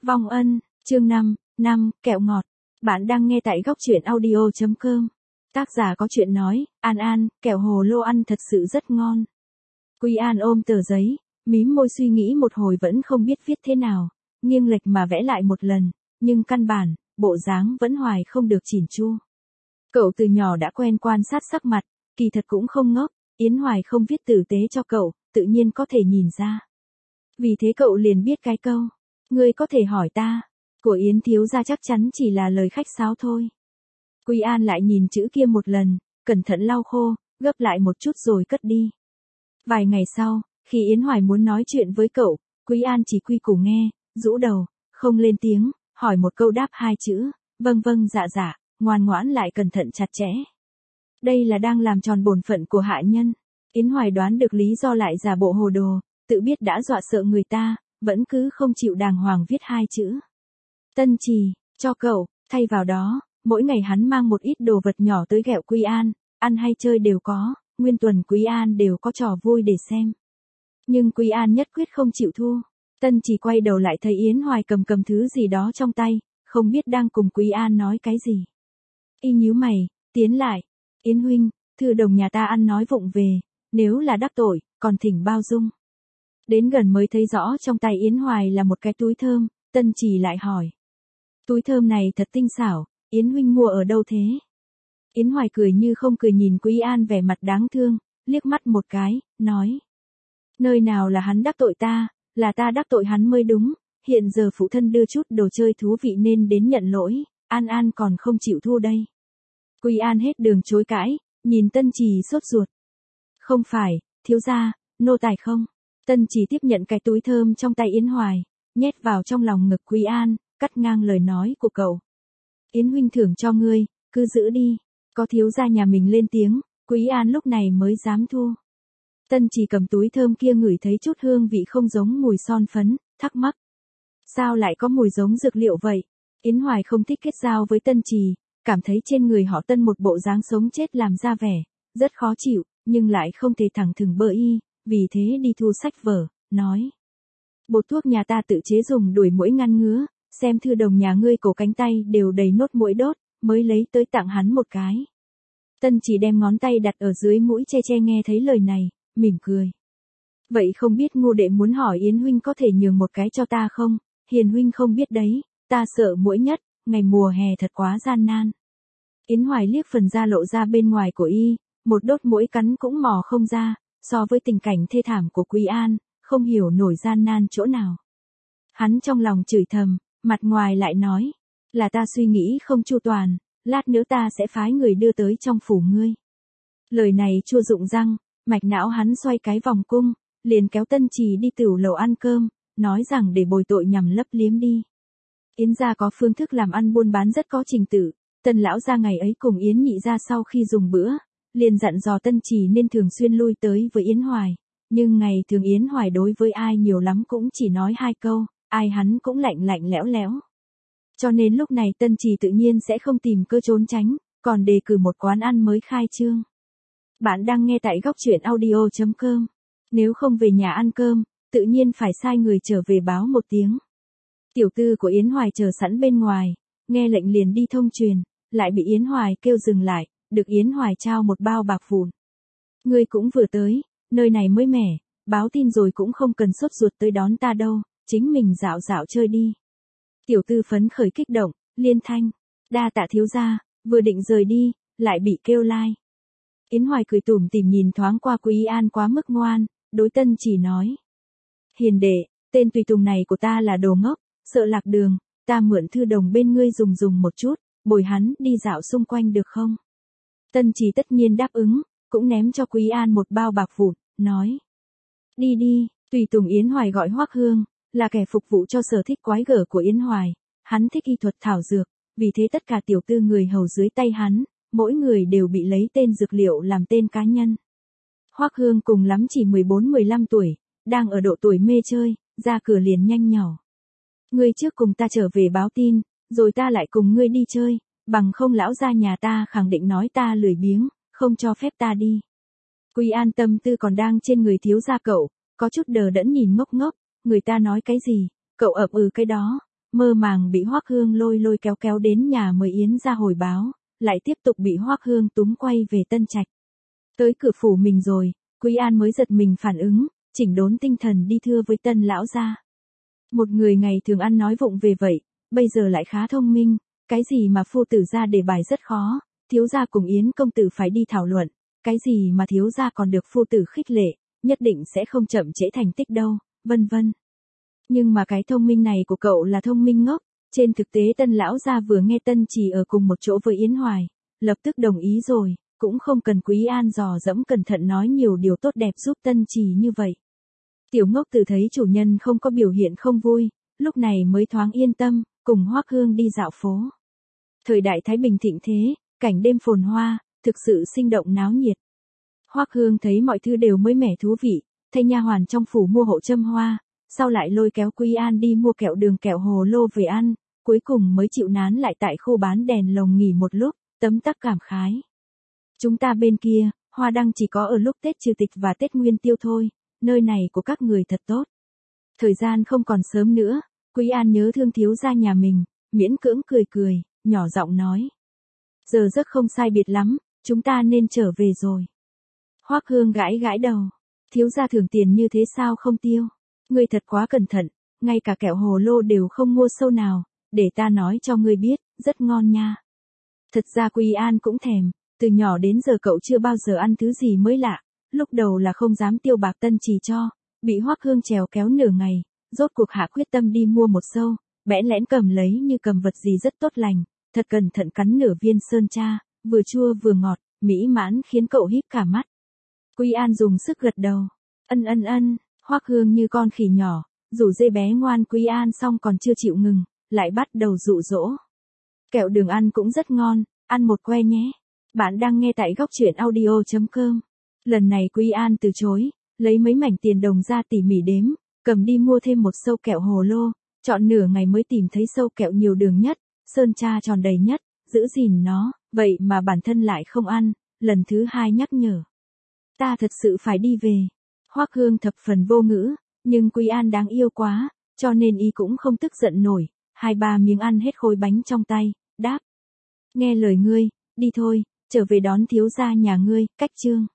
Vong ân, chương 5, kẹo ngọt. Bạn đang nghe tại góc truyện audio.com. Tác giả có chuyện nói, An, kẹo hồ lô ăn thật sự rất ngon. Quy An ôm tờ giấy, mím môi suy nghĩ một hồi vẫn không biết viết thế nào, nghiêng lệch mà vẽ lại một lần, nhưng căn bản, bộ dáng vẫn hoài không được chỉn chu. Cậu từ nhỏ đã quen quan sát sắc mặt, kỳ thật cũng không ngốc, Yến Hoài không viết tử tế cho cậu, tự nhiên có thể nhìn ra. Vì thế cậu liền biết cái câu, ngươi có thể hỏi ta, của Yến thiếu gia chắc chắn chỉ là lời khách sáo thôi. Quy An lại nhìn chữ kia một lần, cẩn thận lau khô, gấp lại một chút rồi cất đi. Vài ngày sau, khi Yến Hoài muốn nói chuyện với cậu, Quý An chỉ quy củ nghe, rũ đầu, không lên tiếng, hỏi một câu đáp hai chữ, vâng, dạ, ngoan ngoãn lại cẩn thận chặt chẽ. Đây là đang làm tròn bổn phận của hạ nhân. Yến Hoài đoán được lý do lại giả bộ hồ đồ, tự biết đã dọa sợ người ta, vẫn cứ không chịu đàng hoàng viết hai chữ. Tân trì, cho cậu, thay vào đó, mỗi ngày hắn mang một ít đồ vật nhỏ tới ghẹo Quy An, ăn hay chơi đều có, nguyên tuần Quý An đều có trò vui để xem. Nhưng Quý An nhất quyết không chịu thua. Tân trì quay đầu lại thấy Yến Hoài cầm thứ gì đó trong tay, không biết đang cùng Quý An nói cái gì. Y nhíu mày, tiến lại. Yến huynh, thư đồng nhà ta ăn nói vụng về, nếu là đắc tội, còn thỉnh bao dung. Đến gần mới thấy rõ trong tay Yến Hoài là một cái túi thơm, Tân trì lại hỏi. Túi thơm này thật tinh xảo, Yến huynh mua ở đâu thế? Yến Hoài cười như không cười nhìn Quý An vẻ mặt đáng thương, liếc mắt một cái, nói. Nơi nào là hắn đắc tội ta, là ta đắc tội hắn mới đúng, hiện giờ phụ thân đưa chút đồ chơi thú vị nên đến nhận lỗi, An còn không chịu thua đây. Quý An hết đường chối cãi, nhìn Tân trì sốt ruột. Không phải, thiếu gia, nô tài không. Tân trì tiếp nhận cái túi thơm trong tay Yến Hoài, nhét vào trong lòng ngực Quý An, cắt ngang lời nói của cậu. Yến huynh thưởng cho ngươi, cứ giữ đi. Có thiếu gia nhà mình lên tiếng, Quý An lúc này mới dám thua. Tân trì cầm túi thơm kia ngửi thấy chút hương vị không giống mùi son phấn, thắc mắc. Sao lại có mùi giống dược liệu vậy? Yến Hoài không thích kết giao với Tân trì, cảm thấy trên người họ Tân một bộ dáng sống chết làm ra vẻ, rất khó chịu, nhưng lại không thể thẳng thừng bơ y, vì thế đi thu sách vở, nói. Bột thuốc nhà ta tự chế dùng đuổi muỗi ngăn ngứa, xem thư đồng nhà ngươi cổ cánh tay đều đầy nốt muỗi đốt, mới lấy tới tặng hắn một cái. Tân chỉ đem ngón tay đặt ở dưới mũi che nghe thấy lời này, mỉm cười. Vậy không biết ngu đệ muốn hỏi Yến huynh có thể nhường một cái cho ta không? Hiền huynh không biết đấy, ta sợ muỗi nhất, ngày mùa hè thật quá gian nan. Yến Hoài liếc phần da lộ ra bên ngoài của y, một đốt muỗi cắn cũng mò không ra, so với tình cảnh thê thảm của Quý An, không hiểu nổi gian nan chỗ nào. Hắn trong lòng chửi thầm, mặt ngoài lại nói, là ta suy nghĩ không chu toàn, lát nữa ta sẽ phái người đưa tới trong phủ ngươi. Lời này chua rụng răng, mạch não hắn xoay cái vòng cung, liền kéo Tân trì đi tửu lầu ăn cơm, nói rằng để bồi tội nhằm lấp liếm đi. Yến gia có phương thức làm ăn buôn bán rất có trình tự, Tân lão gia ngày ấy cùng Yến nhị gia sau khi dùng bữa, liền dặn dò Tân trì nên thường xuyên lui tới với Yến Hoài, nhưng ngày thường Yến Hoài đối với ai nhiều lắm cũng chỉ nói hai câu, ai hắn cũng lạnh lẽo. Cho nên lúc này Tân trì tự nhiên sẽ không tìm cơ trốn tránh, còn đề cử một quán ăn mới khai trương. Bạn đang nghe tại góc truyện audio.com. Nếu không về nhà ăn cơm, tự nhiên phải sai người trở về báo một tiếng. Tiểu tư của Yến Hoài chờ sẵn bên ngoài, nghe lệnh liền đi thông truyền, lại bị Yến Hoài kêu dừng lại, được Yến Hoài trao một bao bạc vụn. Ngươi cũng vừa tới, nơi này mới mẻ, báo tin rồi cũng không cần sốt ruột tới đón ta đâu, chính mình dạo chơi đi. Tiểu tư phấn khởi kích động, liên thanh, đa tạ thiếu gia, vừa định rời đi, lại bị kêu lai. Yến Hoài cười tủm tỉm nhìn thoáng qua Quý An quá mức ngoan, đối Tân chỉ nói. Hiền đệ, tên tùy tùng này của ta là đồ ngốc, sợ lạc đường, ta mượn thư đồng bên ngươi dùng một chút, bồi hắn đi dạo xung quanh được không? Tân chỉ tất nhiên đáp ứng, cũng ném cho Quý An một bao bạc vụn, nói. Đi, tùy tùng Yến Hoài gọi Hoắc Hương, là kẻ phục vụ cho sở thích quái gở của Yến Hoài, hắn thích y thuật thảo dược, vì thế tất cả tiểu tư người hầu dưới tay hắn, mỗi người đều bị lấy tên dược liệu làm tên cá nhân. Hoắc Hương cùng lắm chỉ 14-15 tuổi, đang ở độ tuổi mê chơi, ra cửa liền nhanh nhỏ. Ngươi trước cùng ta trở về báo tin, rồi ta lại cùng ngươi đi chơi, bằng không lão gia nhà ta khẳng định nói ta lười biếng, không cho phép ta đi. Quý An tâm tư còn đang trên người thiếu gia cậu, có chút đờ đẫn nhìn ngốc, người ta nói cái gì, cậu ậm cái đó, mơ màng bị Hoắc Hương lôi lôi kéo kéo đến nhà mời Yến ra hồi báo, lại tiếp tục bị Hoắc Hương túm quay về Tân Trạch. Tới cửa phủ mình rồi, Quý An mới giật mình phản ứng, chỉnh đốn tinh thần đi thưa với Tân lão gia. Một người ngày thường ăn nói vụng về vậy, bây giờ lại khá thông minh, cái gì mà phu tử ra đề bài rất khó, thiếu gia cùng Yến công tử phải đi thảo luận, cái gì mà thiếu gia còn được phu tử khích lệ, nhất định sẽ không chậm trễ thành tích đâu, vân vân. Nhưng mà cái thông minh này của cậu là thông minh ngốc, trên thực tế Tân lão gia vừa nghe Tân Trì ở cùng một chỗ với Yến Hoài, lập tức đồng ý rồi, cũng không cần Quý An dò dẫm cẩn thận nói nhiều điều tốt đẹp giúp Tân Trì như vậy. Tiểu ngốc từ thấy chủ nhân không có biểu hiện không vui, lúc này mới thoáng yên tâm, cùng Hoắc Hương đi dạo phố. Thời đại Thái Bình thịnh thế, cảnh đêm phồn hoa, thực sự sinh động náo nhiệt. Hoắc Hương thấy mọi thứ đều mới mẻ thú vị, thay nha hoàn trong phủ mua hộ châm hoa, sau lại lôi kéo Quý An đi mua kẹo đường kẹo hồ lô về ăn, cuối cùng mới chịu nán lại tại khu bán đèn lồng nghỉ một lúc, tấm tắc cảm khái. Chúng ta bên kia, hoa đăng chỉ có ở lúc Tết Trừ Tịch và Tết Nguyên Tiêu thôi, nơi này của các người thật tốt. Thời gian không còn sớm nữa, Quý An nhớ thương thiếu gia nhà mình, miễn cưỡng cười cười, nhỏ giọng nói. Giờ giấc không sai biệt lắm, chúng ta nên trở về rồi. Hoắc Hương gãi gãi đầu, thiếu gia thưởng tiền như thế sao không tiêu? Ngươi thật quá cẩn thận, ngay cả kẹo hồ lô đều không mua sâu nào, để ta nói cho ngươi biết, rất ngon nha. Thật ra Quý An cũng thèm, từ nhỏ đến giờ cậu chưa bao giờ ăn thứ gì mới lạ, lúc đầu là không dám tiêu bạc Tân Trì cho, bị Hoắc Hương trèo kéo nửa ngày, rốt cuộc hạ quyết tâm đi mua một sâu, bẽn lẽn cầm lấy như cầm vật gì rất tốt lành, thật cẩn thận cắn nửa viên sơn tra, vừa chua vừa ngọt, mỹ mãn khiến cậu híp cả mắt. Quý An dùng sức gật đầu, ân. Hoắc Hương như con khỉ nhỏ, rủ dê bé ngoan Quý An xong còn chưa chịu ngừng, lại bắt đầu dụ dỗ. Kẹo đường ăn cũng rất ngon, ăn một que nhé. Bạn đang nghe tại góc truyện audio.com. Lần này Quý An từ chối, lấy mấy mảnh tiền đồng ra tỉ mỉ đếm, cầm đi mua thêm một sâu kẹo hồ lô, chọn nửa ngày mới tìm thấy sâu kẹo nhiều đường nhất, sơn tra tròn đầy nhất, giữ gìn nó, vậy mà bản thân lại không ăn, lần thứ hai nhắc nhở. Ta thật sự phải đi về. Hoắc Hương thập phần vô ngữ, nhưng Quý An đáng yêu quá, cho nên y cũng không tức giận nổi, 2-3 miếng ăn hết khối bánh trong tay, đáp. Nghe lời ngươi, đi thôi, trở về đón thiếu gia nhà ngươi, cách chương.